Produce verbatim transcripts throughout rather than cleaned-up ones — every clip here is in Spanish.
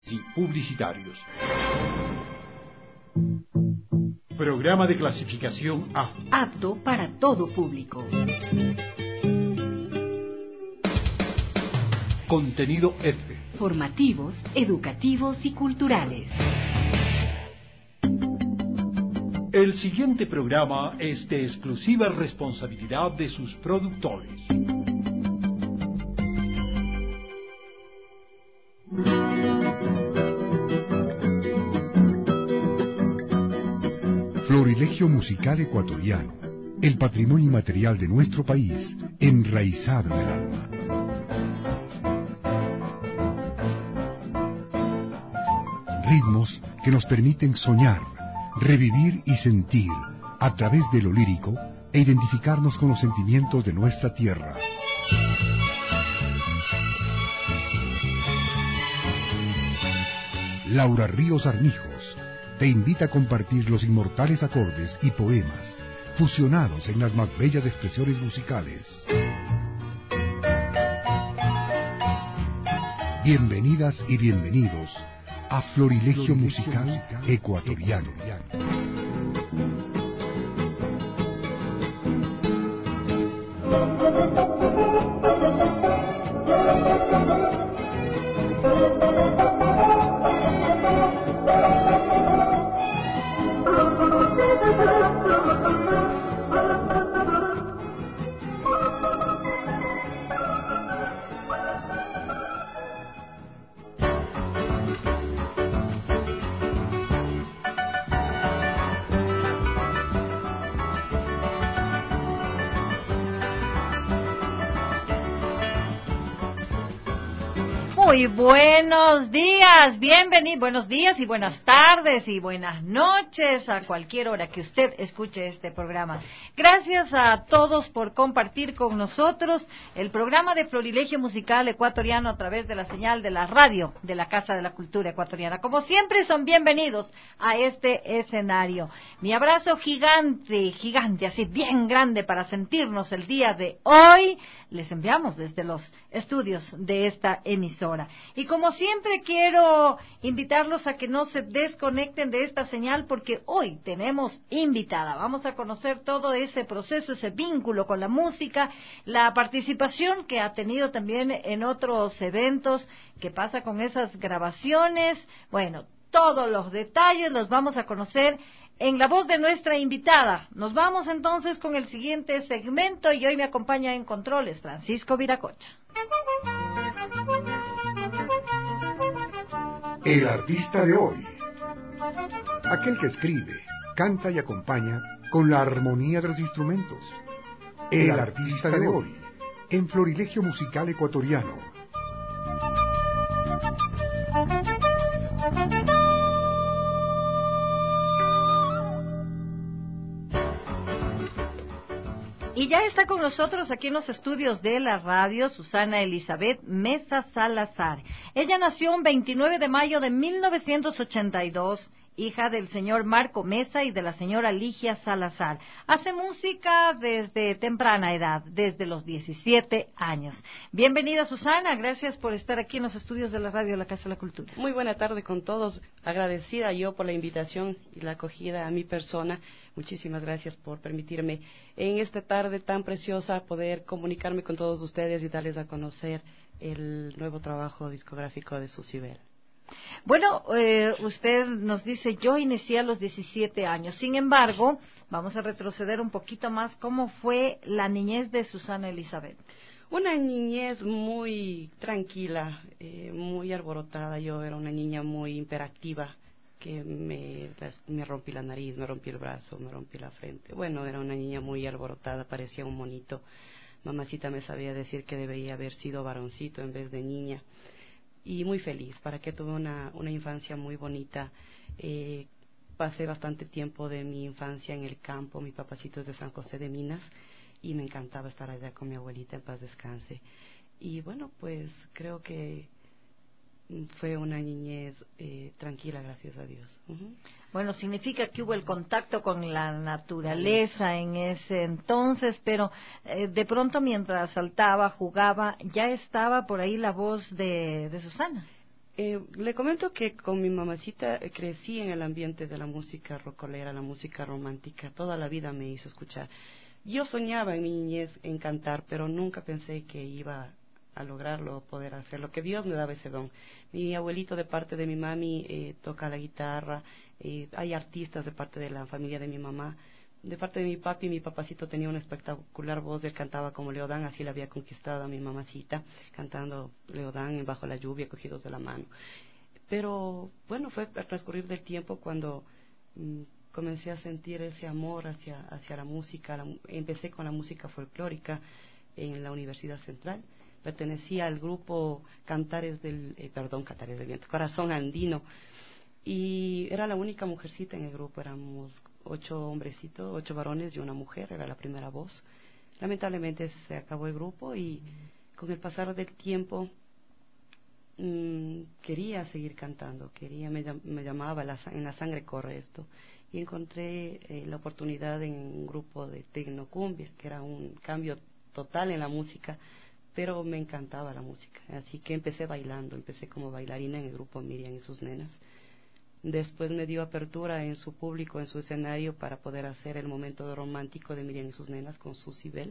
y publicitarios. Programa de clasificación A. Apto para todo público. Contenido F. Formativos, educativos y culturales. El siguiente programa es de exclusiva responsabilidad de sus productores. Florilegio musical ecuatoriano, el patrimonio inmaterial de nuestro país, enraizado en el alma. Ritmos que nos permiten soñar, revivir y sentir a través de lo lírico e identificarnos con los sentimientos de nuestra tierra. Laura Ríos Armijos te invita a compartir los inmortales acordes y poemas fusionados en las más bellas expresiones musicales. Bienvenidas y bienvenidos a Florilegio Musical Ecuatoriano. Muy buenos días, bienvenidos, buenos días y buenas tardes y buenas noches a cualquier hora que usted escuche este programa. Gracias a todos por compartir con nosotros el programa de Florilegio Musical Ecuatoriano a través de la señal de la radio de la Casa de la Cultura Ecuatoriana. Como siempre son bienvenidos a este escenario. Mi abrazo gigante, gigante, así bien grande para sentirnos el día de hoy. Les enviamos desde los estudios de esta emisora. Y como siempre quiero invitarlos a que no se desconecten de esta señal porque hoy tenemos invitada. Vamos a conocer todo ese proceso, ese vínculo con la música, la participación que ha tenido también en otros eventos, qué pasa con esas grabaciones. Bueno, todos los detalles los vamos a conocer en la voz de nuestra invitada. Nos vamos entonces con el siguiente segmento y hoy me acompaña en controles Francisco Viracocha. El artista de hoy. Aquel que escribe, canta y acompaña con la armonía de los instrumentos. El artista de hoy, en Florilegio Musical Ecuatoriano. Y ya está con nosotros aquí en los estudios de la radio Susana Elizabeth Mesa Salazar. Ella nació un veintinueve de mayo de mil novecientos ochenta y dos, hija del señor Marco Mesa y de la señora Ligia Salazar. Hace música desde temprana edad, desde los diecisiete años. Bienvenida Susana, gracias por estar aquí en los estudios de la radio de la Casa de la Cultura. Muy buena tarde con todos, agradecida yo por la invitación y la acogida a mi persona. Muchísimas gracias por permitirme en esta tarde tan preciosa poder comunicarme con todos ustedes y darles a conocer el nuevo trabajo discográfico de Susibel. Bueno, eh, usted nos dice, yo inicié a los diecisiete años. Sin embargo, vamos a retroceder un poquito más. ¿Cómo fue la niñez de Susana Elizabeth? Una niñez muy tranquila, eh, muy alborotada. Yo era una niña muy hiperactiva, que me, me rompí la nariz, me rompí el brazo, me rompí la frente. Bueno, era una niña muy alborotada, parecía un monito. Mamacita me sabía decir que debía haber sido varoncito en vez de niña. Y muy feliz, para que tuve una, una infancia muy bonita. Eh, pasé bastante tiempo de mi infancia en el campo, mi papacito es de San José de Minas, y me encantaba estar allá con mi abuelita, en paz descanse. Y bueno, pues creo que fue una niñez eh, tranquila, gracias a Dios. Uh-huh. Bueno, significa que hubo el contacto con la naturaleza en ese entonces, pero eh, de pronto mientras saltaba, jugaba, ya estaba por ahí la voz de, de Susana. Eh, le comento que con mi mamacita eh, crecí en el ambiente de la música rocolera, la música romántica. Toda la vida me hizo escuchar. Yo soñaba en mi niñez en cantar, pero nunca pensé que iba a lograrlo, poder hacerlo, que Dios me daba ese don. Mi abuelito de parte de mi mami eh, toca la guitarra, eh, hay artistas de parte de la familia de mi mamá. De parte de mi papi, mi papacito tenía una espectacular voz, él cantaba como Leodán, así la había conquistado a mi mamacita, cantando Leodán bajo la lluvia, cogidos de la mano. Pero bueno, fue al transcurrir del tiempo cuando mm, comencé a sentir ese amor hacia, hacia la música. La, empecé con la música folclórica en la Universidad Central. Pertenecía al grupo Cantares del, eh, perdón, Cantares del Viento, Corazón Andino, y era la única mujercita en el grupo. Éramos ocho hombrecitos, ocho varones y una mujer, era la primera voz. Lamentablemente se acabó el grupo y con el pasar del tiempo mmm, quería seguir cantando, quería, me, me llamaba, la, en la sangre corre esto, y encontré eh, la oportunidad en un grupo de tecnocumbia, que era un cambio total en la música, pero me encantaba la música, así que empecé bailando, empecé como bailarina en el grupo Miriam y sus nenas. Después me dio apertura en su público, en su escenario, para poder hacer el momento romántico de Miriam y sus nenas con Susy Bell.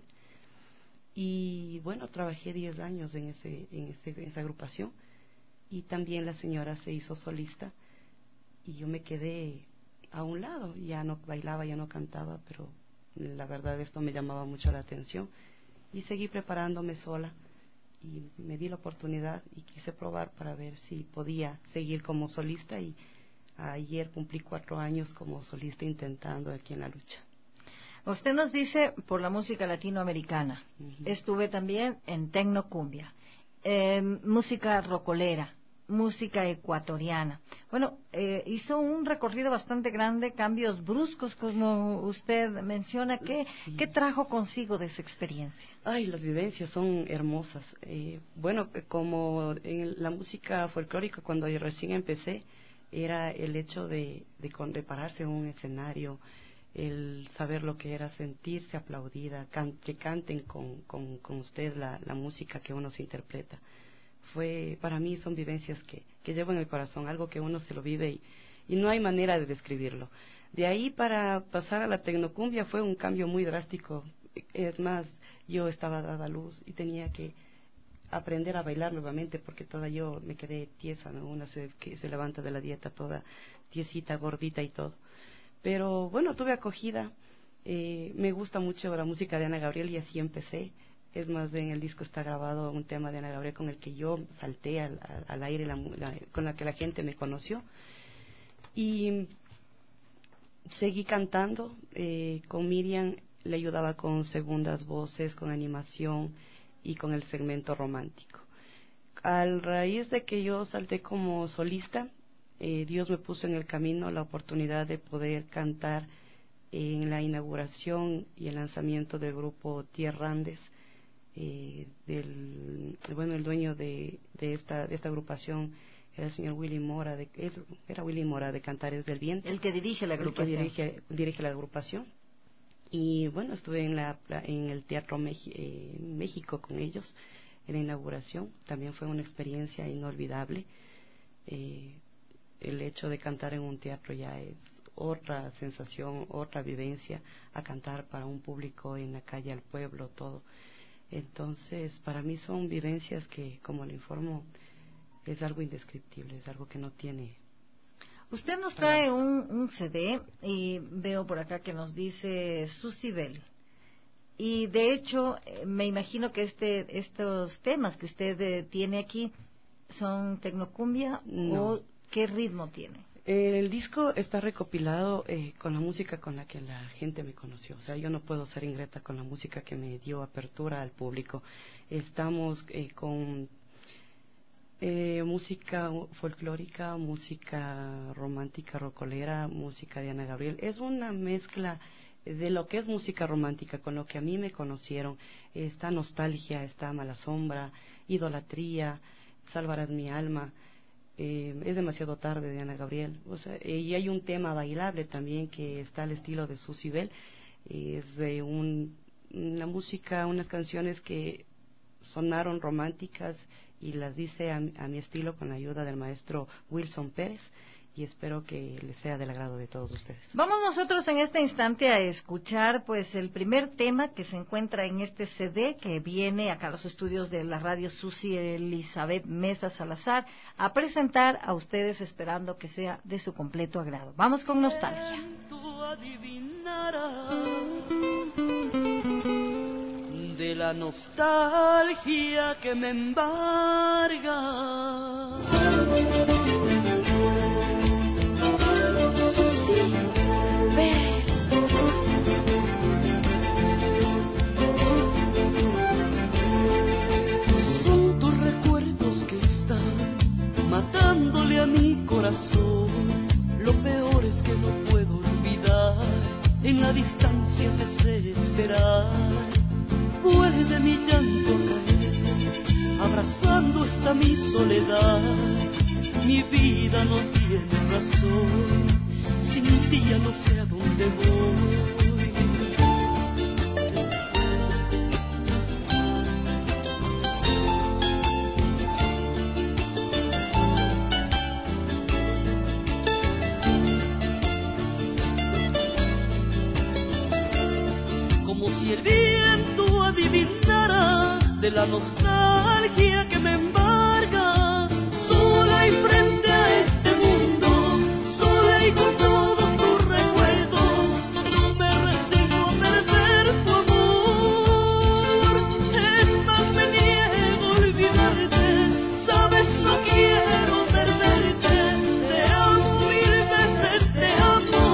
Y bueno, trabajé diez años en, ese, en, ese, en esa agrupación, y también la señora se hizo solista y yo me quedé a un lado, ya no bailaba, ya no cantaba, pero la verdad esto me llamaba mucho la atención y seguí preparándome sola. Y me di la oportunidad y quise probar para ver si podía seguir como solista, y ayer cumplí cuatro años como solista intentando aquí en la lucha. Usted nos dice por la música latinoamericana. Uh-huh. Estuve también en tecnocumbia, eh, música rocolera, música ecuatoriana. Bueno, eh, hizo un recorrido bastante grande, cambios bruscos, como usted menciona. ¿Qué, sí. ¿qué trajo consigo de esa experiencia? Ay, las vivencias son hermosas. Eh, bueno, como en la música folclórica, cuando yo recién empecé, era el hecho de, de, de pararse en un escenario, el saber lo que era sentirse aplaudida, can, que canten con, con, con usted la, la música que uno se interpreta. Fue, para mí son vivencias que, que llevo en el corazón, algo que uno se lo vive y, y no hay manera de describirlo. De ahí para pasar a la tecnocumbia fue un cambio muy drástico. Es más, yo estaba dada a luz y tenía que aprender a bailar nuevamente, porque toda yo me quedé tiesa, ¿no? Una se, que se levanta de la dieta toda tiesita, gordita y todo. Pero bueno, tuve acogida, eh, me gusta mucho la música de Ana Gabriel y así empecé. Es más, en el disco está grabado un tema de Ana Gabriel con el que yo salté al, al, al aire, la, la, con la que la gente me conoció. Y seguí cantando, eh, con Miriam le ayudaba con segundas voces, con animación y con el segmento romántico. A raíz de que yo salté como solista, eh, Dios me puso en el camino la oportunidad de poder cantar en la inauguración y el lanzamiento del grupo Tierra Andes. Eh, del, bueno, el dueño de, de, esta, de esta agrupación era el señor Willy Mora, de, era Willy Mora de Cantares del Viento. El que dirige la agrupación. El que dirige, dirige la agrupación. Y bueno, estuve en, la, en el Teatro Meji, eh, México con ellos en la inauguración. También fue una experiencia inolvidable. Eh, el hecho de cantar en un teatro ya es otra sensación, otra vivencia, a cantar para un público en la calle, al pueblo, todo. Entonces, para mí son vivencias que, como le informo, es algo indescriptible, es algo que no tiene. Usted nos trae un, un C D y veo por acá que nos dice Susy Bell. Y de hecho, me imagino que este estos temas que usted eh, tiene aquí son tecnocumbia, no. ¿O qué ritmo tiene? El disco está recopilado eh, con la música con la que la gente me conoció. O sea, yo no puedo ser ingrata con la música que me dio apertura al público. Estamos eh, con eh, música folclórica, música romántica, rocolera, música de Ana Gabriel. Es una mezcla de lo que es música romántica con lo que a mí me conocieron. Está nostalgia, está mala sombra, idolatría, salvarás mi alma. Eh, es demasiado tarde de Ana Gabriel, o sea, eh, y hay un tema bailable también que está al estilo de Susy Bell. Eh, es de un, una música, unas canciones que sonaron románticas y las hice a, a mi estilo con la ayuda del maestro Wilson Pérez, y espero que les sea del agrado de todos ustedes. Vamos nosotros en este instante a escuchar pues el primer tema que se encuentra en este C D que viene acá a los estudios de la radio Susi Elizabeth Mesa Salazar a presentar a ustedes, esperando que sea de su completo agrado. Vamos con Nostalgia. De la nostalgia que me embarga, Susi, ve. Son tus recuerdos que están matándole a mi corazón. Lo peor es que no puedo olvidar, en la distancia te sé esperar. Vuelve mi llanto a caer, abrazando esta mi soledad. Mi vida no tiene razón, sin ti ya no sé a dónde voy. Como si el viento adivinara de la nostalgia que me embarga, sola y frente a este mundo, sola y con todos tus recuerdos, no me resigno a perder tu amor. Es más, me niego a olvidarte, sabes, no quiero perderte, te amo mil veces, te amo.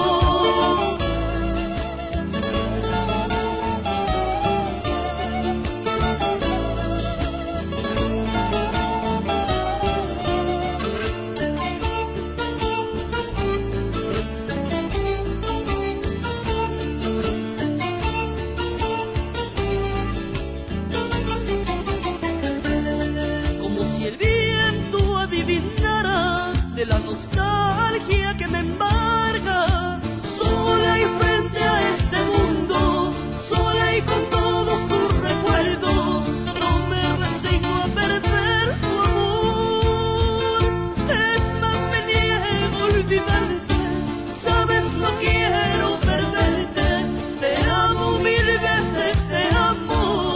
De la nostalgia que me embarga, sola y frente a este mundo, sola y con todos tus recuerdos, no me resigno a perder tu amor. Es más, me niego a olvidarte, sabes, no quiero perderte, te amo mil veces, te amo.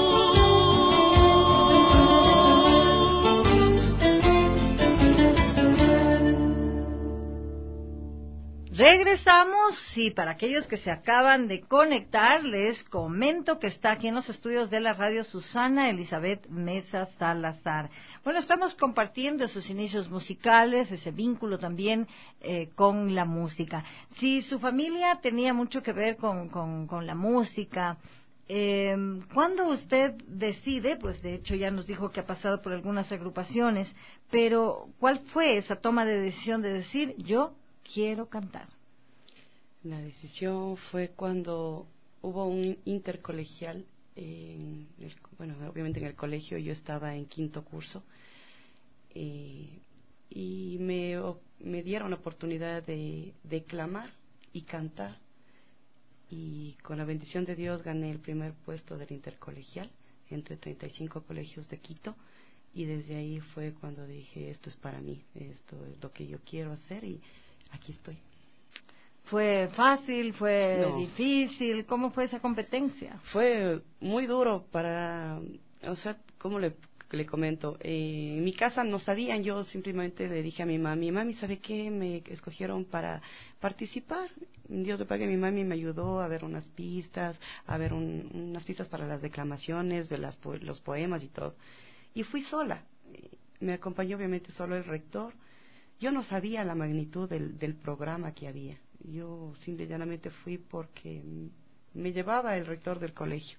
Regresamos y para aquellos que se acaban de conectar, les comento que está aquí en los estudios de la radio Susana Elizabeth Mesa Salazar. Bueno, estamos compartiendo sus inicios musicales, ese vínculo también eh, con la música. Si su familia tenía mucho que ver con, con, con la música, eh, cuando usted decide, pues de hecho ya nos dijo que ha pasado por algunas agrupaciones, pero ¿cuál fue esa toma de decisión de decir, yo quiero cantar? La decisión fue cuando hubo un intercolegial, en el, bueno, obviamente en el colegio, yo estaba en quinto curso, eh, y me, me dieron la oportunidad de declamar y cantar, y con la bendición de Dios gané el primer puesto del intercolegial entre treinta y cinco colegios de Quito, y desde ahí fue cuando dije, esto es para mí, esto es lo que yo quiero hacer, y aquí estoy. ¿Fue fácil? ¿Fue No. difícil? ¿Cómo fue esa competencia? Fue muy duro para, o sea, ¿cómo le, le comento? Eh, en mi casa no sabían, yo simplemente le dije a mi mami, mami, ¿sabe qué? Me escogieron para participar. Dios le pague, mi mami me ayudó a ver unas pistas, a ver un, unas pistas para las declamaciones de las, los poemas y todo. Y fui sola. Me acompañó obviamente solo el rector. Yo no sabía la magnitud del, del programa que había. Yo simple y llanamente fui porque me llevaba el rector del colegio.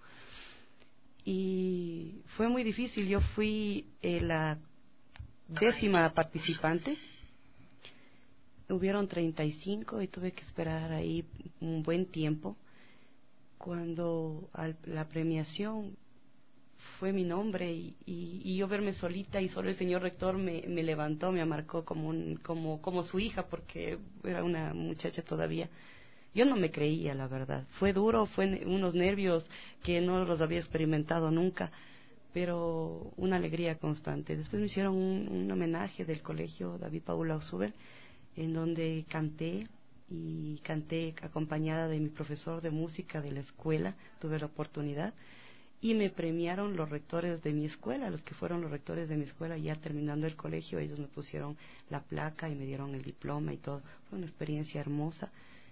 Y fue muy difícil. Yo fui eh, la décima participante. Hubieron treinta y cinco y tuve que esperar ahí un buen tiempo. Cuando al, la premiación fue mi nombre y, y, y yo verme solita y solo el señor rector me, me levantó, me marcó como, un, como, como su hija, porque era una muchacha todavía. Yo no me creía, la verdad. Fue duro, fue unos nervios que no los había experimentado nunca, pero una alegría constante. Después me hicieron un, un homenaje del colegio David Paula Ausubel, en donde canté, y canté acompañada de mi profesor de música de la escuela, tuve la oportunidad, y me premiaron los rectores de mi escuela, los que fueron los rectores de mi escuela, ya terminando el colegio, ellos me pusieron la placa y me dieron el diploma y todo. Fue una experiencia hermosa,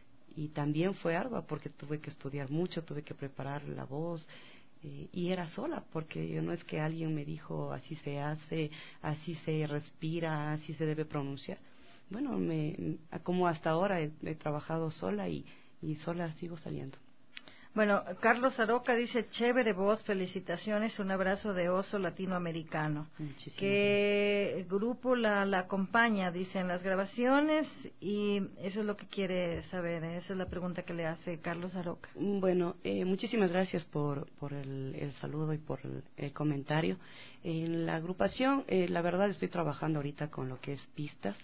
y también fue ardua porque tuve que estudiar mucho, tuve que preparar la voz, eh, y era sola, porque yo no es que alguien me dijo así se hace, así se respira, así se debe pronunciar. Bueno, me, como hasta ahora he, he trabajado sola y, y sola sigo saliendo. Bueno, Carlos Aroca dice, chévere voz, felicitaciones, un abrazo de oso latinoamericano. Muchísimas ¿Qué gracias. Grupo la, la acompaña? Dice, en las grabaciones, y eso es lo que quiere saber, ¿eh? Esa es la pregunta que le hace Carlos Aroca. Bueno, eh, muchísimas gracias por, por el, el saludo y por el, el comentario. En la agrupación, eh, la verdad estoy trabajando ahorita con lo que es pistas.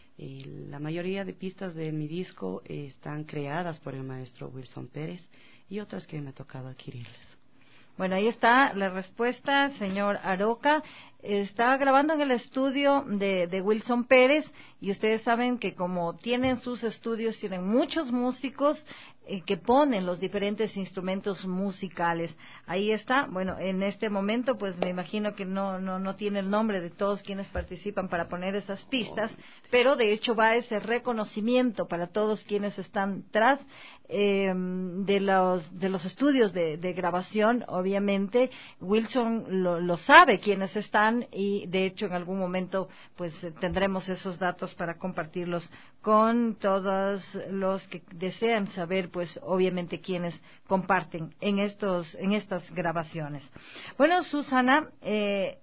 Eh, la mayoría de pistas de mi disco eh, están creadas por el maestro Wilson Pérez, y otras que me ha tocado adquirirles. Bueno, ahí está la respuesta, señor Aroca. Está grabando en el estudio de, de Wilson Pérez, y ustedes saben que como tienen sus estudios, tienen muchos músicos eh, que ponen los diferentes instrumentos musicales. Ahí está. Bueno, en este momento, pues me imagino que no, no, no tiene el nombre de todos quienes participan para poner esas pistas, pero de hecho va ese reconocimiento para todos quienes están tras eh, de los de los estudios de, de grabación. Obviamente Wilson lo, lo sabe quiénes están, y de hecho en algún momento pues tendremos esos datos para compartirlos con todos los que desean saber, pues obviamente quienes comparten en estos en estas grabaciones. Bueno, Susana, eh,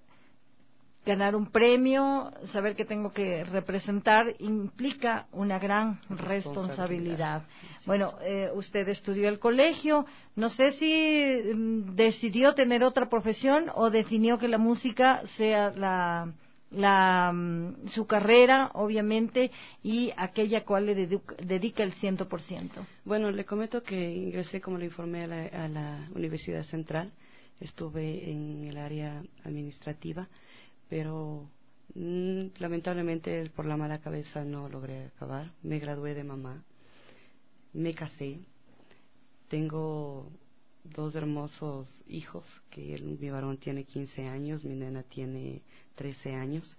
ganar un premio, saber que tengo que representar, implica una gran responsabilidad. Bueno, eh, usted estudió el colegio, no sé si mm, decidió tener otra profesión o definió que la música sea la, la mm, su carrera, obviamente, y aquella cual le dedica, dedica el cien por ciento. Bueno, le comento que ingresé, como le informé, a la, a la Universidad Central. Estuve en el área administrativa, pero mm, lamentablemente por la mala cabeza no logré acabar. Me gradué de mamá, me casé, tengo dos hermosos hijos, que el, mi varón tiene quince años, mi nena tiene trece años.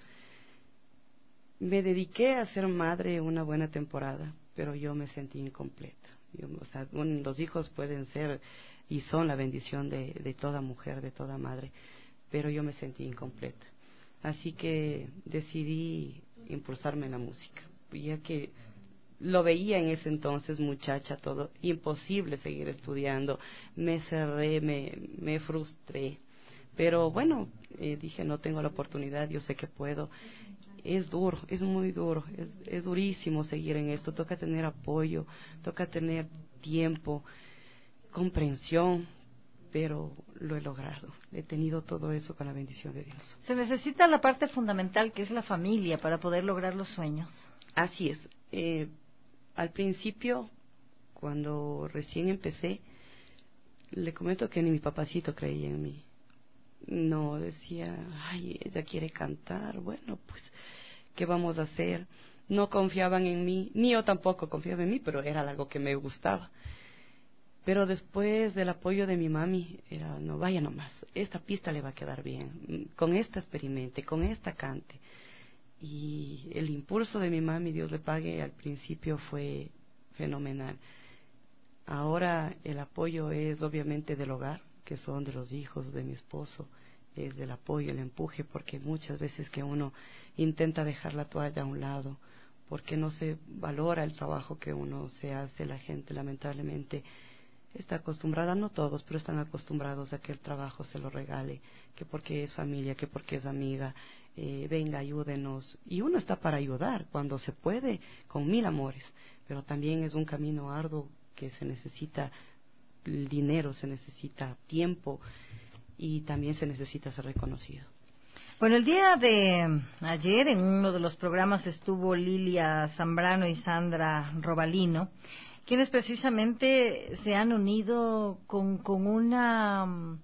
Me dediqué a ser madre una buena temporada, pero yo me sentí incompleta. Yo, o sea, un, los hijos pueden ser y son la bendición de, de toda mujer, de toda madre, pero yo me sentí incompleta. Así que decidí impulsarme en la música, ya que lo veía en ese entonces, muchacha, todo imposible seguir estudiando. Me cerré, me, me frustré, pero bueno, eh, dije, no tengo la oportunidad, yo sé que puedo. Es duro, es muy duro, es, es durísimo seguir en esto. Toca tener apoyo, toca tener tiempo, comprensión, pero lo he logrado. He tenido todo eso con la bendición de Dios. Se necesita la parte fundamental, que es la familia, para poder lograr los sueños. Así es. Eh, al principio, cuando recién empecé, le comento que ni mi papacito creía en mí. No, decía, ay, ella quiere cantar, bueno, pues, ¿qué vamos a hacer? No confiaban en mí, ni yo tampoco confiaba en mí, pero era algo que me gustaba. Pero después del apoyo de mi mami, era, no, vaya nomás, esta pista le va a quedar bien, con esta experimente, con esta cante. Y el impulso de mi mami, Dios le pague, al principio fue fenomenal. Ahora el apoyo es obviamente del hogar, que son de los hijos de mi esposo, es del apoyo, el empuje, porque muchas veces que uno intenta dejar la toalla a un lado, porque no se valora el trabajo que uno se hace, la gente lamentablemente está acostumbrada, no todos, pero están acostumbrados a que el trabajo se lo regale, que porque es familia, que porque es amiga, eh, venga, ayúdenos. Y uno está para ayudar cuando se puede, con mil amores, pero también es un camino arduo que se necesita dinero, se necesita tiempo y también se necesita ser reconocido. Bueno, el día de ayer en uno de los programas estuvo Lilia Zambrano y Sandra Robalino, quienes precisamente se han unido con, con una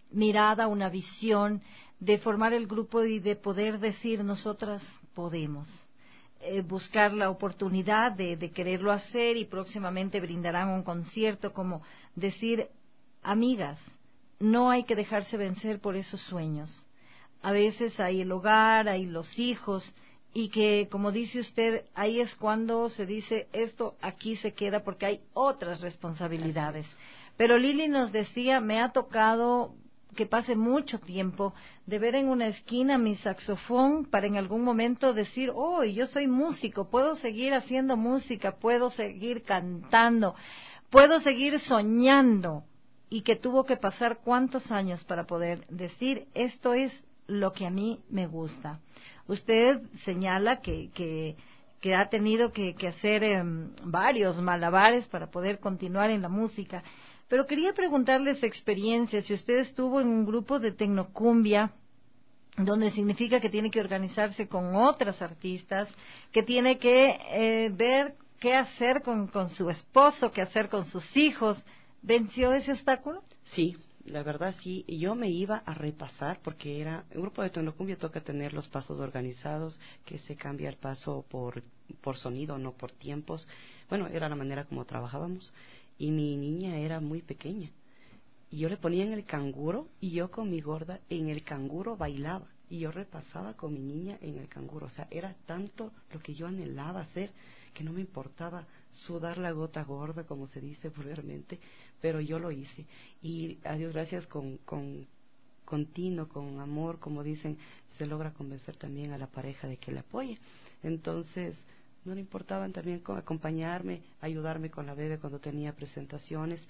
mirada, una visión de formar el grupo y de poder decir nosotras podemos. Eh, buscar la oportunidad de, de quererlo hacer y próximamente brindarán un concierto, como decir, amigas, no hay que dejarse vencer por esos sueños. A veces hay el hogar, hay los hijos, y que, como dice usted, ahí es cuando se dice, esto aquí se queda porque hay otras responsabilidades. Pero Lili nos decía, me ha tocado que pase mucho tiempo de ver en una esquina mi saxofón para en algún momento decir, oh, yo soy músico, puedo seguir haciendo música, puedo seguir cantando, puedo seguir soñando, y que tuvo que pasar cuántos años para poder decir, esto es lo que a mí me gusta. Usted señala que, que, que ha tenido que, que hacer eh, varios malabares para poder continuar en la música. Pero quería preguntarle su experiencia, si usted estuvo en un grupo de tecnocumbia, donde significa que tiene que organizarse con otras artistas, que tiene que eh, ver qué hacer con, con su esposo, qué hacer con sus hijos. ¿Venció ese obstáculo? Sí, la verdad sí. Yo me iba a repasar porque era un grupo de tecnocumbia, toca tener los pasos organizados, que se cambia el paso por, por sonido, no por tiempos. Bueno, era la manera como trabajábamos. Y mi niña era muy pequeña. Y yo le ponía en el canguro y yo con mi gorda en el canguro bailaba. Y yo repasaba con mi niña en el canguro. O sea, era tanto lo que yo anhelaba hacer que no me importaba sudar la gota gorda, como se dice vulgarmente, pero yo lo hice. Y a Dios gracias, con, con continuo, con amor, como dicen, se logra convencer también a la pareja de que le apoye. Entonces, no le importaban también acompañarme, ayudarme con la bebé cuando tenía presentaciones,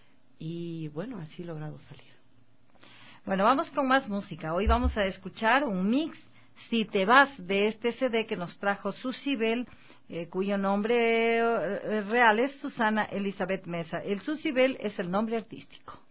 y bueno, así he logrado salir. Bueno, vamos con más música. Hoy vamos a escuchar un mix, Si te vas, de este C D que nos trajo Susi Bell, eh, cuyo nombre eh, real es Susana Elizabeth Mesa. El Susi Bell es el nombre artístico.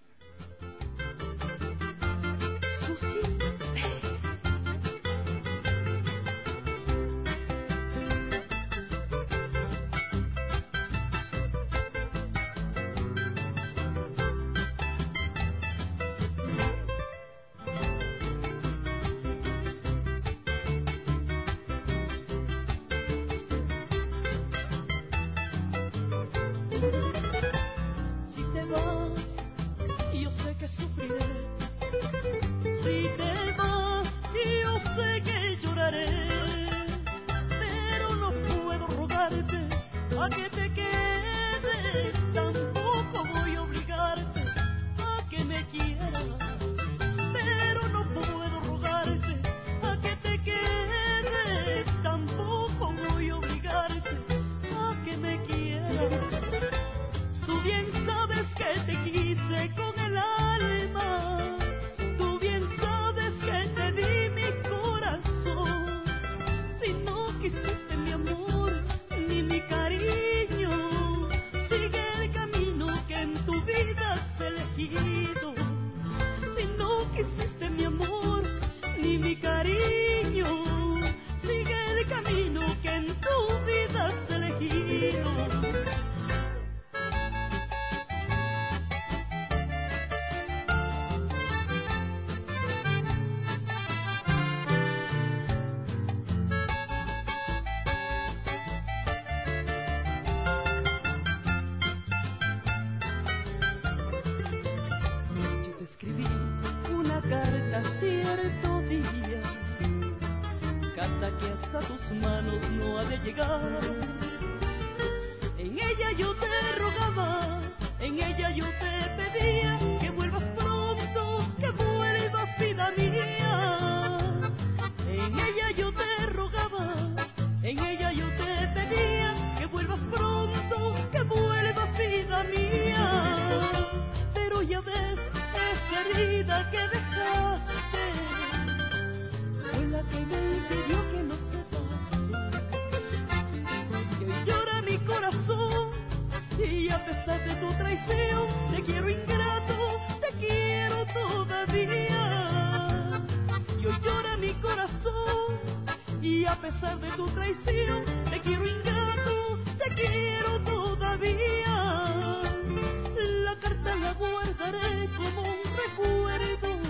La carta la guardaré como un recuerdo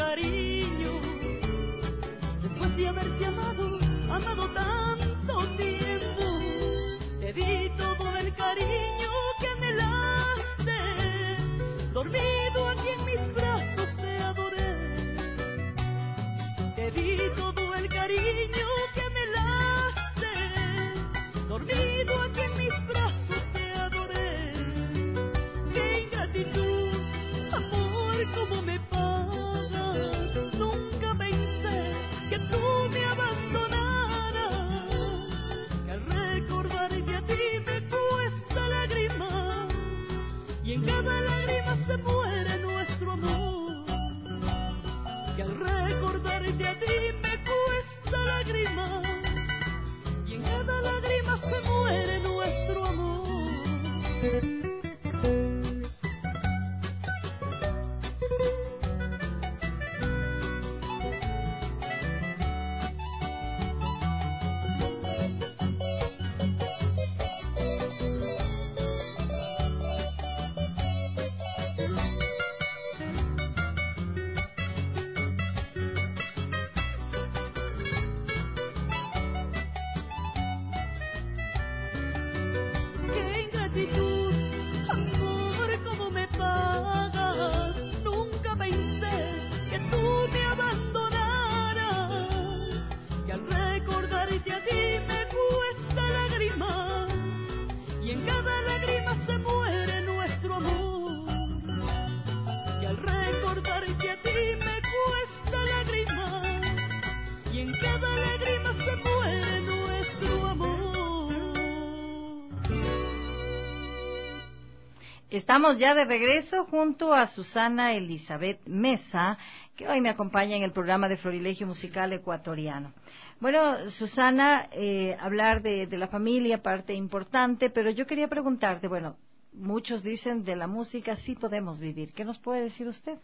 cariño. Después de haberte amado, amado tanto tiempo, te di todo el cariño que anhelaste. Dormido aquí en mis brazos te adoré. Te di todo el cariño que anhelaste. Dormido aquí en mis brazos te adoré. Qué ingratitud, amor, cómo me pagas. Nunca pensé que tú me abandonaras. Que al recordarte a ti me cuesta lágrima. Y en cada lágrima se muere nuestro amor. Que al recordarte a ti me cuesta lágrima. Y en cada lágrima se muere nuestro amor. Qué ingratitud, amor, cómo me pagas. Nunca pensé que tú me abandonaras. Que al recordarte a ti me cuesta lágrima. Y en cada lágrima se muere nuestro amor. Que al recordarte a ti me cuesta lágrima. Y en cada lágrima se muere nuestro amor. Estamos ya de regreso junto a Susana Elizabeth Mesa, que hoy me acompaña en el programa de Florilegio Musical Ecuatoriano. Bueno, Susana, eh, hablar de, de la familia, parte importante, pero yo quería preguntarte, bueno, muchos dicen de la música sí podemos vivir. ¿Qué nos puede decir usted?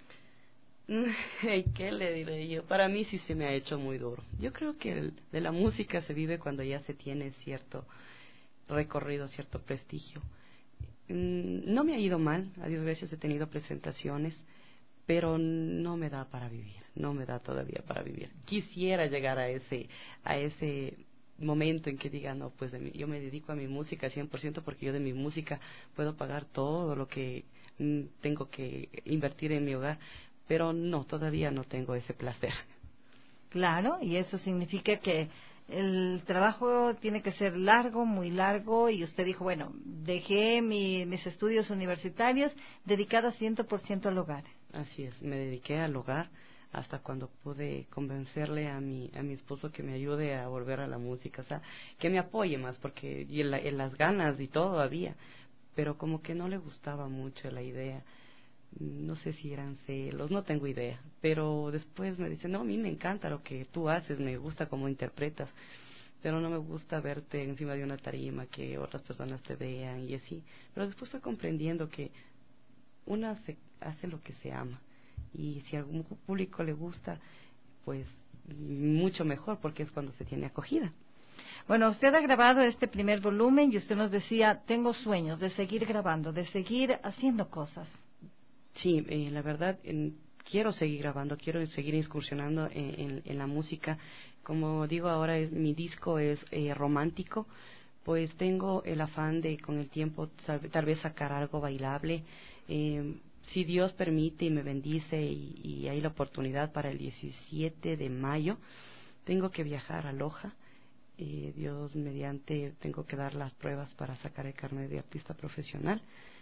Hey, ¿qué le diré yo? Para mí sí se me ha hecho muy duro. Yo creo que el, de la música se vive cuando ya se tiene cierto recorrido, cierto prestigio. Mm, No me ha ido mal, a Dios gracias he tenido presentaciones, pero no me da para vivir, no me da todavía para vivir. Quisiera llegar a ese, a ese momento en que diga, no, pues de mi, yo me dedico a mi música cien por ciento porque yo de mi música puedo pagar todo lo que mm, tengo que invertir en mi hogar, pero no, todavía no tengo ese placer. Claro, y eso significa que el trabajo tiene que ser largo, muy largo, y usted dijo, bueno, dejé mi, mis estudios universitarios dedicada cien por ciento al hogar. Así es, me dediqué al hogar hasta cuando pude convencerle a mi a mi esposo que me ayude a volver a la música, o sea, que me apoye más, porque y en, la, en las ganas y todo había, pero como que no le gustaba mucho la idea. No sé si eran celos, no tengo idea, pero después me dice, no, a mí me encanta lo que tú haces, me gusta cómo interpretas, pero no me gusta verte encima de una tarima, que otras personas te vean y así. Pero después fue comprendiendo que una se hace lo que se ama, y si a algún público le gusta, pues mucho mejor, porque es cuando se tiene acogida. Bueno, usted ha grabado este primer volumen y usted nos decía, tengo sueños de seguir grabando, de seguir haciendo cosas. Sí, eh, la verdad, en, quiero seguir grabando, quiero seguir incursionando en, en, en la música. Como digo ahora, es, mi disco es eh, romántico, pues tengo el afán de con el tiempo tal, tal vez sacar algo bailable. Eh, si Dios permite y me bendice y, y hay la oportunidad para el diecisiete de mayo, tengo que viajar a Loja. Eh, Dios mediante, tengo que dar las pruebas para sacar el carnet de artista profesional.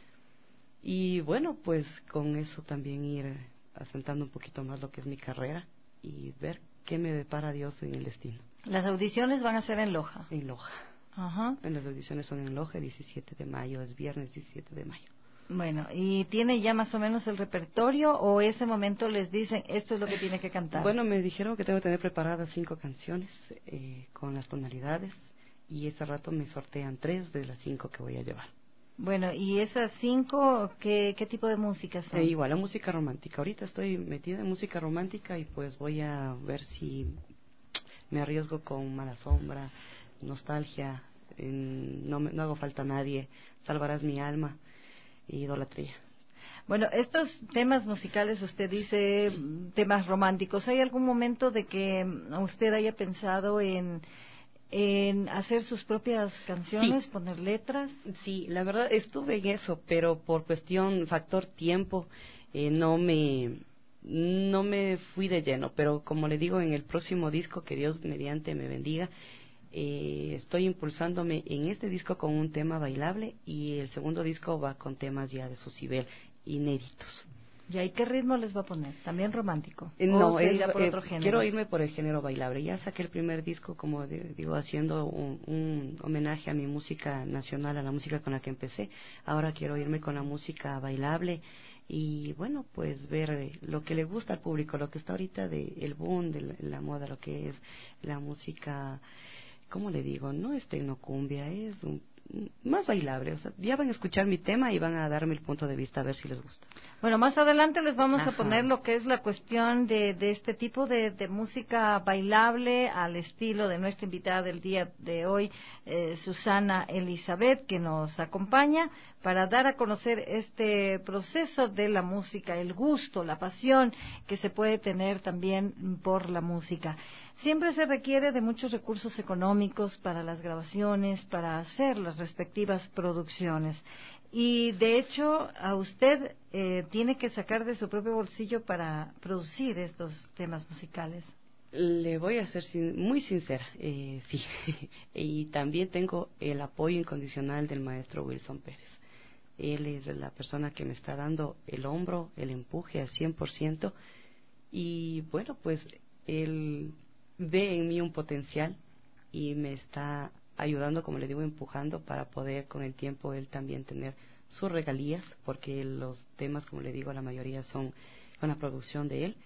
Y bueno, pues con eso también ir asentando un poquito más lo que es mi carrera y ver qué me depara Dios en el destino. Las audiciones van a ser en Loja. En Loja. Ajá. Las audiciones son en Loja, el diecisiete de mayo, es viernes diecisiete de mayo. Bueno, ¿y tiene ya más o menos el repertorio o ese momento les dicen esto es lo que tiene que cantar? Bueno, me dijeron que tengo que tener preparadas cinco canciones eh, con las tonalidades, y ese rato me sortean tres de las cinco que voy a llevar. Bueno, ¿y esas cinco qué, qué tipo de música son? Eh, igual, la música romántica. Ahorita estoy metida en música romántica y pues voy a ver si me arriesgo con Mala Sombra, Nostalgia, en, no, me, no hago falta a nadie, Salvarás mi alma y Idolatría. Bueno, estos temas musicales, usted dice temas románticos. ¿Hay algún momento de que usted haya pensado en, en hacer sus propias canciones, Sí. poner letras? Sí, la verdad estuve en eso, pero por cuestión, factor tiempo, eh, no me no me fui de lleno. Pero como le digo, en el próximo disco, que Dios mediante me bendiga, eh, estoy impulsándome en este disco con un tema bailable y el segundo disco va con temas ya de Susibel, inéditos. ¿Y ahí qué ritmo les va a poner? ¿También romántico? Eh, ¿O No, se es, irá por eh, otro género? quiero irme por el género bailable. Ya saqué el primer disco, como de- digo, haciendo un, un homenaje a mi música nacional, a la música con la que empecé. Ahora quiero irme con la música bailable y, bueno, pues ver eh, lo que le gusta al público, lo que está ahorita de el boom de la, la moda, lo que es la música, ¿cómo le digo? No es tecnocumbia, es un, más bailable. O sea, ya van a escuchar mi tema y van a darme el punto de vista a ver si les gusta. Bueno, más adelante les vamos Ajá. a poner lo que es la cuestión de, de este tipo de, de música bailable al estilo de nuestra invitada del día de hoy, eh, Susana Elizabeth, que nos acompaña para dar a conocer este proceso de la música, el gusto, la pasión que se puede tener también por la música. Siempre se requiere de muchos recursos económicos para las grabaciones, para hacer las respectivas producciones. Y de hecho, a usted eh, tiene que sacar de su propio bolsillo para producir estos temas musicales. Le voy a ser sin- muy sincera, eh, sí. Y también tengo el apoyo incondicional del maestro Wilson Pérez. Él es la persona que me está dando el hombro, el empuje al cien por ciento. Y bueno, pues él ve en mí un potencial y me está ayudando, como le digo, empujando para poder con el tiempo él también tener sus regalías, porque los temas, como le digo, la mayoría son con la producción de él.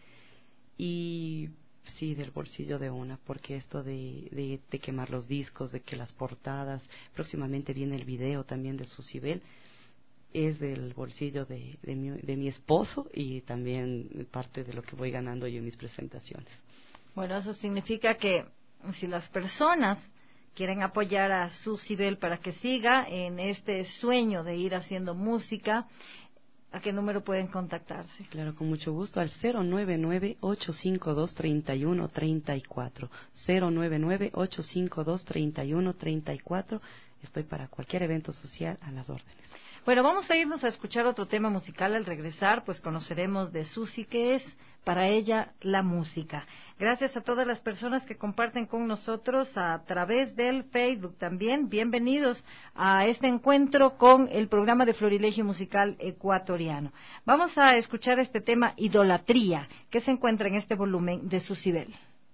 Y sí, del bolsillo de una, porque esto de, de, de quemar los discos, de que las portadas, próximamente viene el video también de Susibel, es del bolsillo de, de, mi, de mi esposo y también parte de lo que voy ganando yo en mis presentaciones. Bueno, eso significa que si las personas quieren apoyar a Susibel para que siga en este sueño de ir haciendo música, ¿a qué número pueden contactarse? Claro, con mucho gusto, al cero nueve nueve, ocho cinco dos, tres uno tres cuatro. cero nueve nueve, ocho cinco dos, tres uno tres cuatro. Estoy para cualquier evento social a las órdenes. Bueno, vamos a irnos a escuchar otro tema musical. Al regresar, pues conoceremos de Susi, que es para ella la música. Gracias a todas las personas que comparten con nosotros a través del Facebook también. Bienvenidos a este encuentro con el programa de Florilegio Musical Ecuatoriano. Vamos a escuchar este tema Idolatría, que se encuentra en este volumen de Susibel.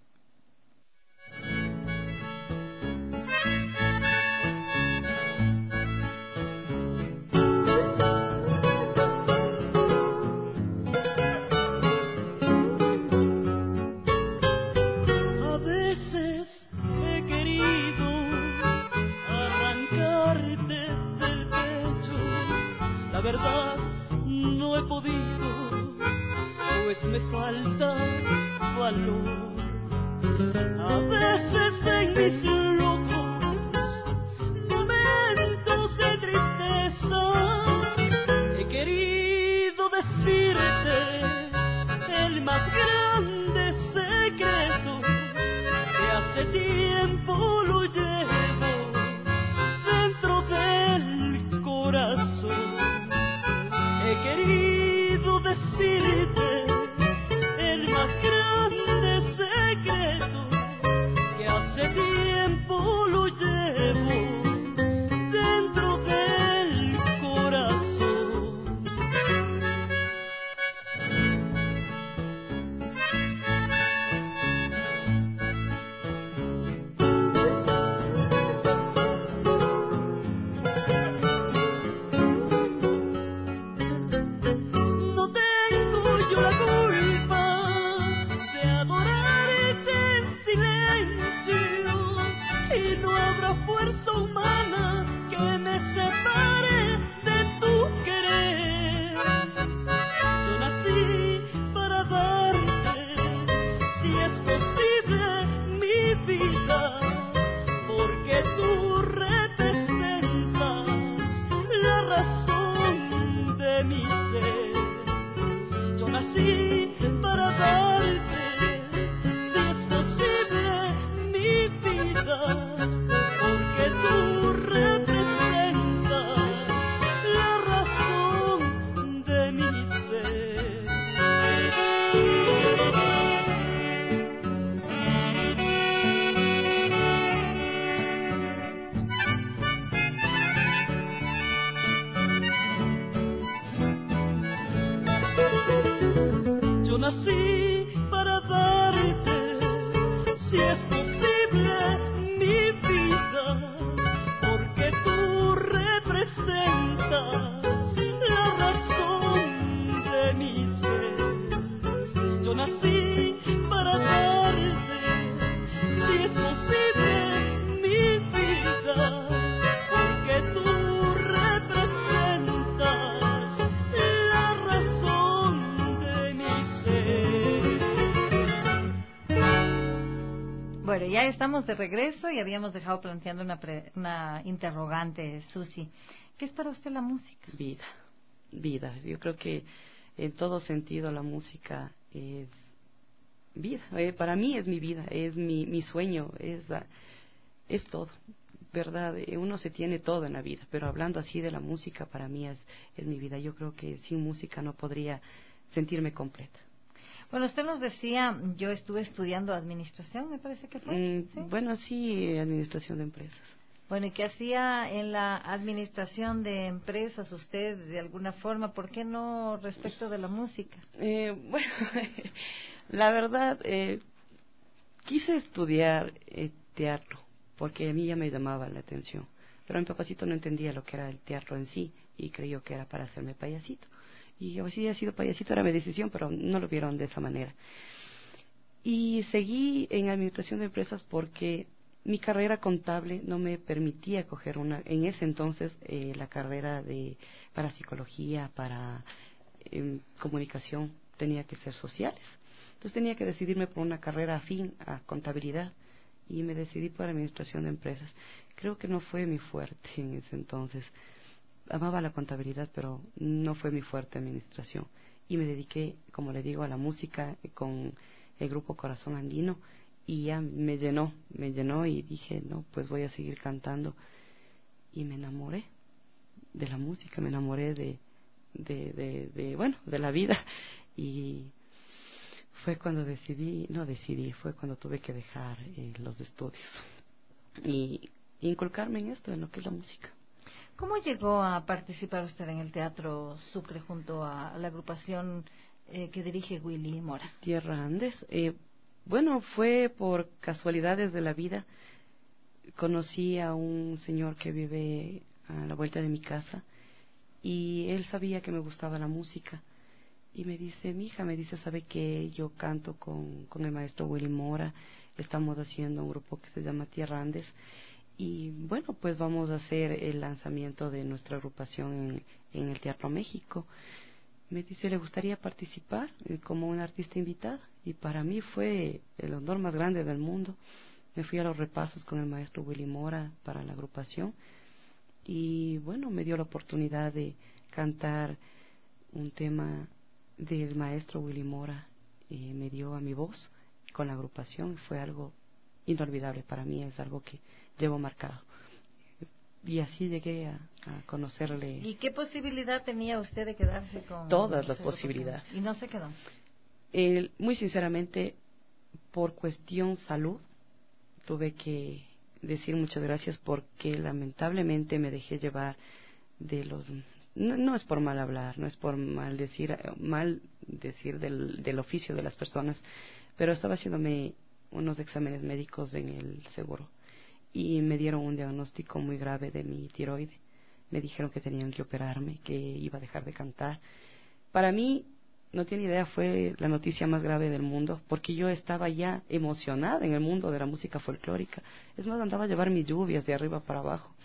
Verdad no he podido, pues me falta valor. A veces en mis locos momentos de tristeza he querido decirte el más grande secreto que hace tiempo lo llevo dentro del corazón. He querido decirte el más grande secreto que hace tiempo lo llevo dentro del corazón. ser. Yo nací para darte, si es posible, mi vida, porque tú representas la razón de mi ser. Yo nací para darte, si es posible, mi vida, porque tú representas la razón de mi ser. Yo nací para darte, si es posible, mi vida, porque tú representas la razón de mi ser. Bueno, ya estamos de regreso y habíamos dejado planteando una, pre- una interrogante, Susi. ¿Qué es para usted la música? Vida, vida. Yo creo que en todo sentido la música es vida. Eh, para mí es mi vida, es mi, mi sueño, es, ah, es todo, ¿verdad? Eh, Uno se tiene todo en la vida, pero hablando así de la música, para mí es, es mi vida. Yo creo que sin música no podría sentirme completa. Bueno, usted nos decía, yo estuve estudiando administración, me parece que fue. Mm, ¿Sí? Bueno, sí, administración de empresas. Bueno, ¿y qué hacía en la administración de empresas usted de alguna forma? ¿Por qué no respecto de la música? Eh, bueno, la verdad, eh, quise estudiar eh, teatro, porque a mí ya me llamaba la atención. Pero mi papacito no entendía lo que era el teatro en sí y creyó que era para hacerme payasito. Y yo sí he sido payasito, era mi decisión, pero no lo vieron de esa manera. Y seguí en administración de empresas porque mi carrera contable no me permitía coger una, en ese entonces, eh, la carrera de para psicología, para eh, comunicación, tenía que ser sociales. Entonces tenía que decidirme por una carrera afín a contabilidad y me decidí por administración de empresas. Creo que no fue mi fuerte en ese entonces. Amaba la contabilidad, pero no fue mi fuerte administración. Y me dediqué, como le digo, a la música con el grupo Corazón Andino y ya me llenó, me llenó y dije, no, pues voy a seguir cantando. Y me enamoré de la música, me enamoré de, de, de, de bueno, de la vida. Y fue cuando decidí, no decidí, fue cuando tuve que dejar eh, los estudios y inculcarme en esto, en lo que es la música. ¿Cómo llegó a participar usted en el Teatro Sucre junto a la agrupación eh, que dirige Willy Mora? Tierra Andes. Eh, bueno, fue por casualidades de la vida. Conocí a un señor que vive a la vuelta de mi casa y él sabía que me gustaba la música. Y me dice, mi hija, me dice, ¿sabe qué? Yo canto con, con el maestro Willy Mora. Estamos haciendo un grupo que se llama Tierra Andes. Y bueno, pues vamos a hacer el lanzamiento de nuestra agrupación en, en el Teatro México. Me dice, ¿le gustaría participar como una artista invitada? Y para mí fue el honor más grande del mundo. Me fui a los repasos con el maestro Willy Mora para la agrupación. Y bueno, me dio la oportunidad de cantar un tema del maestro Willy Mora. Y me dio a mi voz con la agrupación. Fue algo inolvidable para mí, es algo que llevo marcado. Y así llegué a, a conocerle. ¿Y qué posibilidad tenía usted de quedarse con...? Todas las posibilidades. ¿Y no se quedó? Eh, muy sinceramente, por cuestión salud, tuve que decir muchas gracias porque lamentablemente me dejé llevar de los... No, no es por mal hablar, no es por mal decir, mal decir del, del oficio de las personas, pero estaba haciéndome unos exámenes médicos en el seguro y me dieron un diagnóstico muy grave de mi tiroide. Me dijeron que tenían que operarme, que iba a dejar de cantar. Para mí, no tiene idea, fue la noticia más grave del mundo, porque yo estaba ya emocionada en el mundo de la música folclórica. Es más, andaba a llevar mis lluvias de arriba para abajo.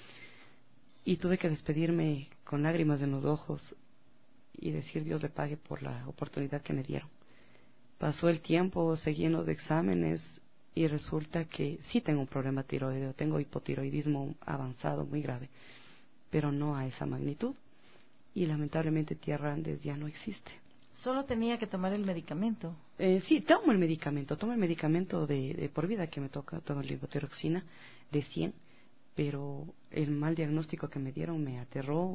Y tuve que despedirme con lágrimas en los ojos y decir, Dios le pague por la oportunidad que me dieron. Pasó el tiempo, seguí en los exámenes y resulta que sí tengo un problema tiroideo, tengo hipotiroidismo avanzado muy grave, pero no a esa magnitud. y lamentablemente Tierra Andes ya no existe. Solo tenía que tomar el medicamento. Eh, sí, tomo el medicamento, tomo el medicamento de, de por vida que me toca, tomo levotiroxina de cien, pero el mal diagnóstico que me dieron me aterró.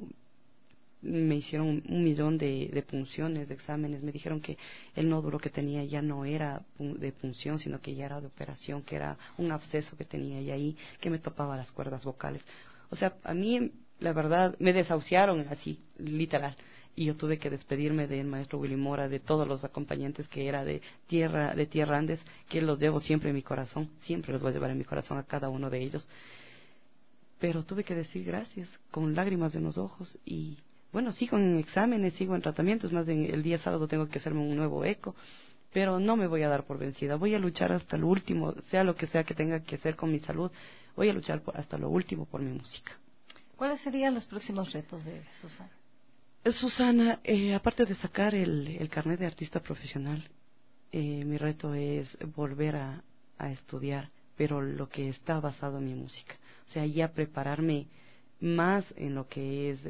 Me hicieron un millón de, de punciones, de exámenes, me dijeron que el nódulo que tenía ya no era de punción, sino que ya era de operación, que era un absceso que tenía y ahí, que me topaba las cuerdas vocales. O sea, a mí, la verdad, me desahuciaron así, literal, y yo tuve que despedirme del maestro Willy Mora, de todos los acompañantes que era de Tierra, de Tierra Andes, que los llevo siempre en mi corazón, siempre los voy a llevar en mi corazón a cada uno de ellos. Pero tuve que decir gracias, con lágrimas en los ojos, y bueno, sigo en exámenes, sigo en tratamientos, más en el día sábado tengo que hacerme un nuevo eco, pero no me voy a dar por vencida, voy a luchar hasta lo último, sea lo que sea que tenga que hacer con mi salud, voy a luchar por, hasta lo último por mi música. ¿Cuáles serían los próximos retos de Susana? Susana, eh, aparte de sacar el, el carnet de artista profesional, eh, mi reto es volver a, a estudiar, pero lo que está basado en mi música, o sea, ya prepararme más en lo que es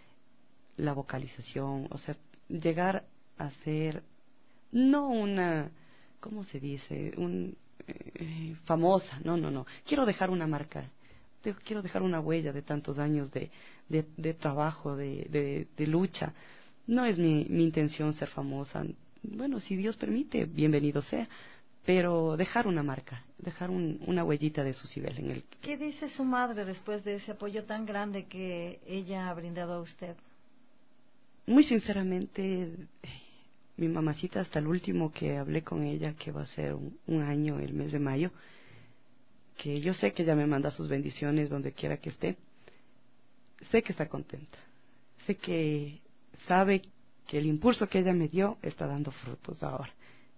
la vocalización, o sea, llegar a ser no una, ¿cómo se dice? Un eh, famosa, no, no, no. Quiero dejar una marca, de, quiero dejar una huella de tantos años de, de, de trabajo, de, de, de lucha. No es mi, mi intención ser famosa. Bueno, si Dios permite, bienvenido sea. Pero dejar una marca, dejar un, una huellita de Susibel en el. ¿Qué dice su madre después de ese apoyo tan grande que ella ha brindado a usted? Muy sinceramente, mi mamacita, hasta el último que hablé con ella, que va a ser un, un año, el mes de mayo, que yo sé que ella me manda sus bendiciones donde quiera que esté, sé que está contenta, sé que sabe que el impulso que ella me dio está dando frutos ahora,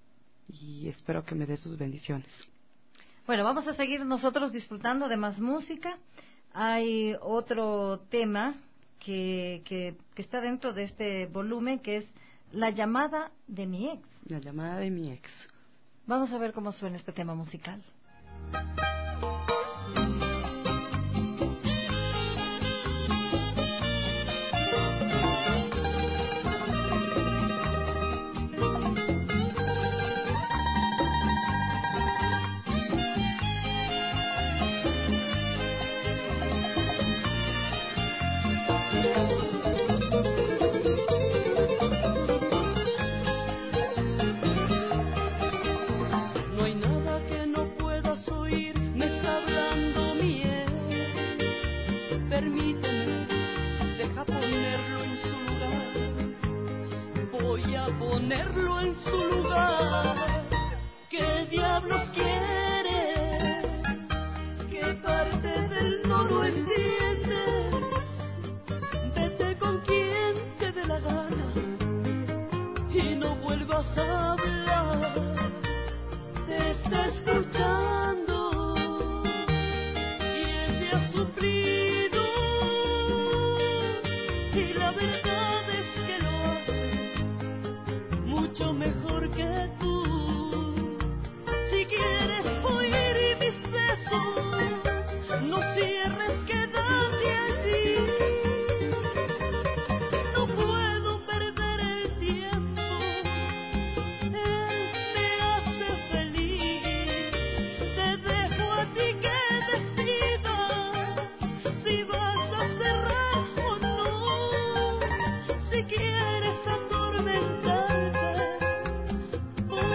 y espero que me dé sus bendiciones. Bueno, vamos a seguir nosotros disfrutando de más música. Hay otro tema Que, que, que está dentro de este volumen, que es La llamada de mi ex. La llamada de mi ex. Vamos a ver cómo suena este tema musical. Ponerlo en su lugar. ¿Qué diablos quieres? ¿Qué parte del no lo entiendes? Vete con quien te dé la gana y no vuelvas a hablar. Te está escuchando y él te ha sufrido, y la verdad es que lo hace mucho mejor que tú. Si quieres oír mis besos, no cierres, quédate allí. No puedo perder el tiempo, él me hace feliz. Te dejo a ti que decidas si vas a cerrar o no. Si quieres atormentarte,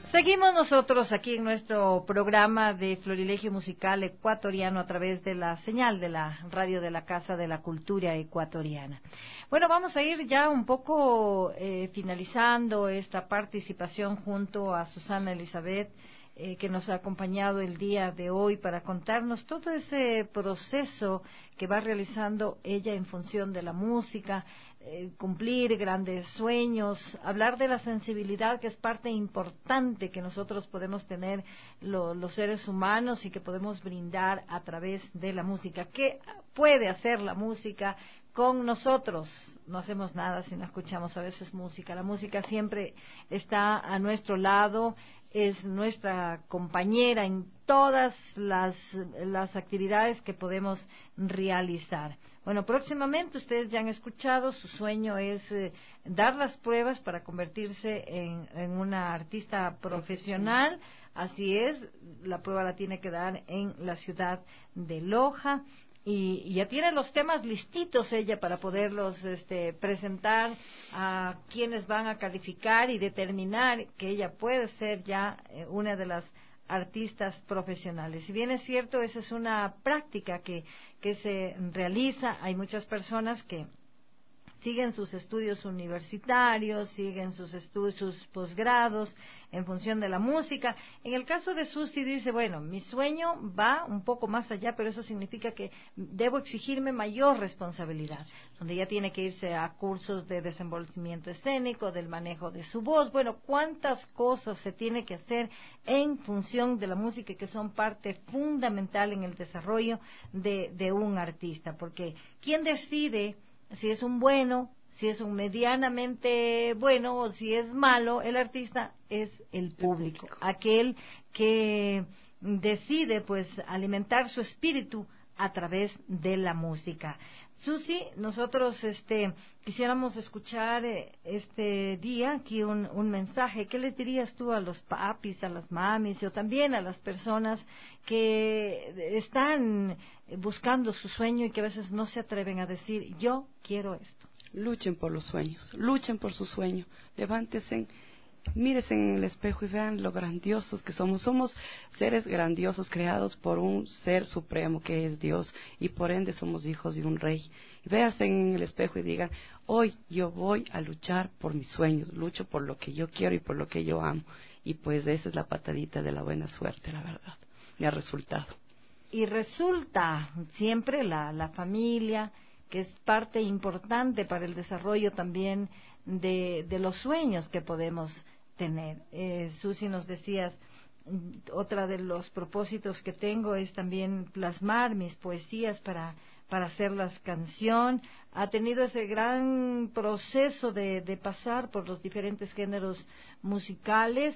Seguimos nosotros aquí en nuestro programa de Florilegio Musical Ecuatoriano a través de la señal de la radio de la Casa de la Cultura Ecuatoriana. Bueno, vamos a ir ya un poco eh, finalizando esta participación junto a Susana Elizabeth, eh, que nos ha acompañado el día de hoy para contarnos todo ese proceso que va realizando ella en función de la música, eh, cumplir grandes sueños, hablar de la sensibilidad que es parte importante que nosotros podemos tener lo, los seres humanos y que podemos brindar a través de la música. ¿Qué puede hacer la música con nosotros? No hacemos nada si no escuchamos a veces música. La música siempre está a nuestro lado, es nuestra compañera en todas las, las actividades que podemos realizar. Bueno, próximamente ustedes ya han escuchado, su sueño es eh, dar las pruebas para convertirse en, en una artista profesional. Así es, la prueba la tiene que dar en la ciudad de Loja. Y, y ya tiene los temas listitos ella para poderlos este, presentar a quienes van a calificar y determinar que ella puede ser ya eh, una de las artistas profesionales. Si bien es cierto, esa es una práctica que, que se realiza, hay muchas personas que siguen sus estudios universitarios, siguen sus estudios, sus posgrados en función de la música. En el caso de Susi dice, bueno, mi sueño va un poco más allá, pero eso significa que debo exigirme mayor responsabilidad, donde ya tiene que irse a cursos de desenvolvimiento escénico, del manejo de su voz. Bueno, cuántas cosas se tiene que hacer en función de la música que son parte fundamental en el desarrollo de, de un artista, porque ¿quién decide si es un bueno, si es un medianamente bueno o si es malo? El artista es el público, el público, aquel que decide pues alimentar su espíritu a través de la música. Susi, nosotros este quisiéramos escuchar eh, este día aquí un, un mensaje. ¿Qué les dirías tú a los papis, a las mamis o también a las personas que están buscando su sueño y que a veces no se atreven a decir, yo quiero esto? Luchen por los sueños, luchen por su sueño, levántense, mírense en el espejo y vean lo grandiosos que somos. Somos seres grandiosos creados por un ser supremo que es Dios y por ende somos hijos de un rey. Véanse en el espejo y digan, hoy yo voy a luchar por mis sueños, lucho por lo que yo quiero y por lo que yo amo. Y pues esa es la patadita de la buena suerte, la verdad, y el resultado. Y resulta siempre la, la familia, que es parte importante para el desarrollo también de, de los sueños que podemos tener. Eh, Susi, nos decías, otra de los propósitos que tengo es también plasmar mis poesías para, para hacerlas canción. Ha tenido ese gran proceso de, de pasar por los diferentes géneros musicales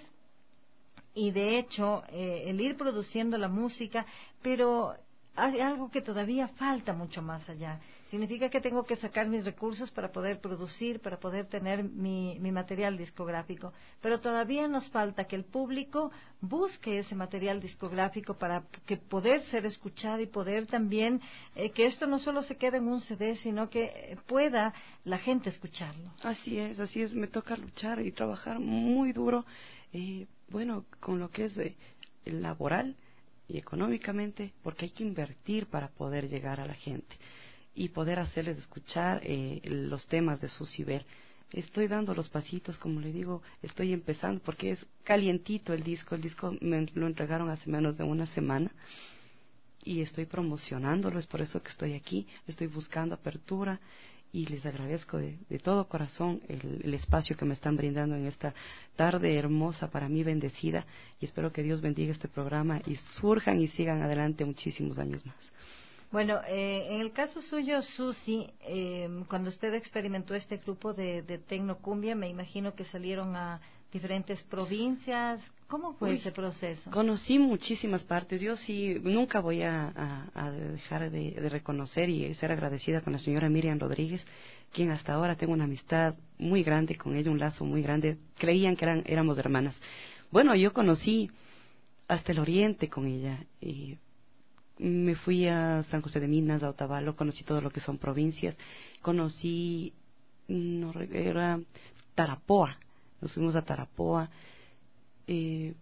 y de hecho eh, el ir produciendo la música, pero hay algo que todavía falta mucho más allá. Significa que tengo que sacar mis recursos para poder producir, para poder tener mi, mi material discográfico. Pero todavía nos falta que el público busque ese material discográfico para que poder ser escuchado y poder también eh, que esto no solo se quede en un C D, sino que pueda la gente escucharlo. Así es, así es. Me toca luchar y trabajar muy duro, eh, bueno, con lo que es eh, el laboral y económicamente, porque hay que invertir para poder llegar a la gente y poder hacerles escuchar eh, los temas de Susi Bell. Estoy dando los pasitos, como le digo, estoy empezando porque es calientito el disco. El disco me lo entregaron hace menos de una semana y estoy promocionándolo, es por eso que estoy aquí, estoy buscando apertura y les agradezco de, de todo corazón el, el espacio que me están brindando en esta tarde hermosa, para mí bendecida, y espero que Dios bendiga este programa y surjan y sigan adelante muchísimos años más. Bueno, eh, en el caso suyo, Susi, eh, cuando usted experimentó este grupo de, de Tecnocumbia, me imagino que salieron a diferentes provincias. ¿Cómo fue Uy, ese proceso? Conocí muchísimas partes. Yo sí, nunca voy a, a, a dejar de, de reconocer y ser agradecida con la señora Miriam Rodríguez, quien hasta ahora tengo una amistad muy grande con ella, un lazo muy grande. Creían que eran, éramos hermanas. Bueno, yo conocí hasta el oriente con ella y me fui a San José de Minas, a Otavalo, conocí todo lo que son provincias, conocí, no, era Tarapoa, nos fuimos a Tarapoa, eh,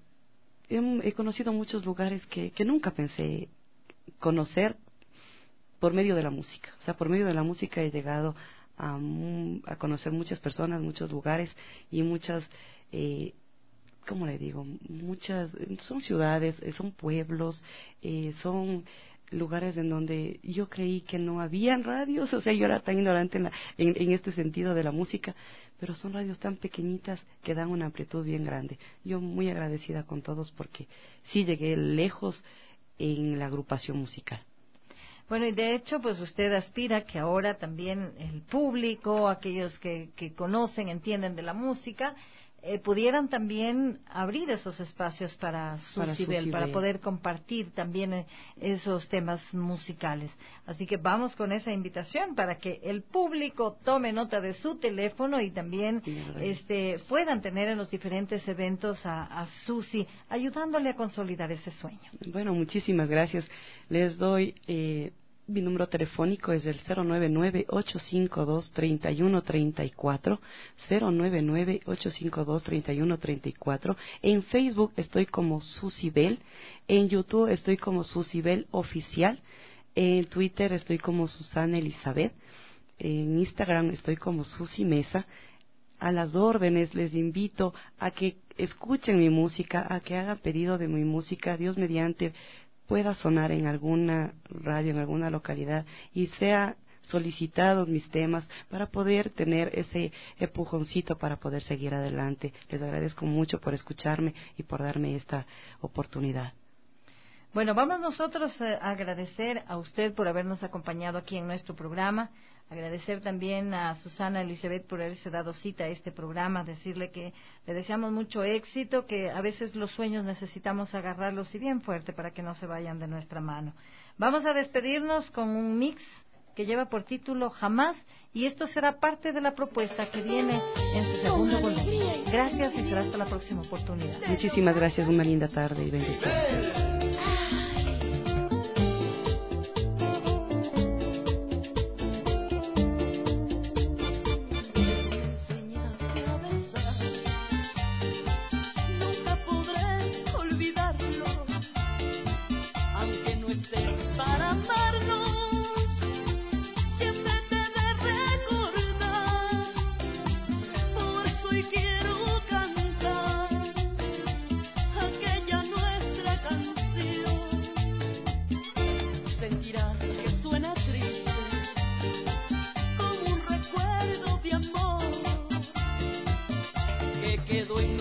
he, he conocido muchos lugares que, que nunca pensé conocer por medio de la música. O sea, por medio de la música he llegado a, a conocer muchas personas, muchos lugares y muchas, eh, ¿cómo le digo? Muchas, son ciudades, son pueblos, eh, son lugares en donde yo creí que no habían radios. O sea, yo era tan ignorante en, la, en, en este sentido de la música, pero son radios tan pequeñitas que dan una amplitud bien grande. Yo muy agradecida con todos porque sí llegué lejos en la agrupación musical. Bueno, y de hecho, pues usted aspira que ahora también el público, aquellos que, que conocen, entienden de la música, eh, pudieran también abrir esos espacios para Susibel, para, para poder compartir también eh, esos temas musicales. Así que vamos con esa invitación para que el público tome nota de su teléfono y también sí, este, puedan tener en los diferentes eventos a, a Susi, ayudándole a consolidar ese sueño. Bueno, muchísimas gracias. Les doy... Eh, mi número telefónico es el cero nueve nueve, ocho cinco dos, tres uno tres cuatro, cero nueve nueve, ocho cinco dos, tres uno tres cuatro. En Facebook estoy como Susibel, en YouTube estoy como Susibel Oficial, en Twitter estoy como Susana Elizabeth, en Instagram estoy como Susi Mesa. A las órdenes, les invito a que escuchen mi música, a que hagan pedido de mi música, Dios mediante pueda sonar en alguna radio, en alguna localidad, y sea solicitados mis temas para poder tener ese empujoncito para poder seguir adelante. Les agradezco mucho por escucharme y por darme esta oportunidad. Bueno, vamos nosotros a agradecer a usted por habernos acompañado aquí en nuestro programa, agradecer también a Susana Elizabeth por haberse dado cita a este programa, decirle que le deseamos mucho éxito, que a veces los sueños necesitamos agarrarlos y bien fuerte para que no se vayan de nuestra mano. Vamos a despedirnos con un mix que lleva por título Jamás, y esto será parte de la propuesta que viene en su segundo volumen. Gracias y será hasta la próxima oportunidad. Muchísimas gracias, una linda tarde y bendiciones. Quedó en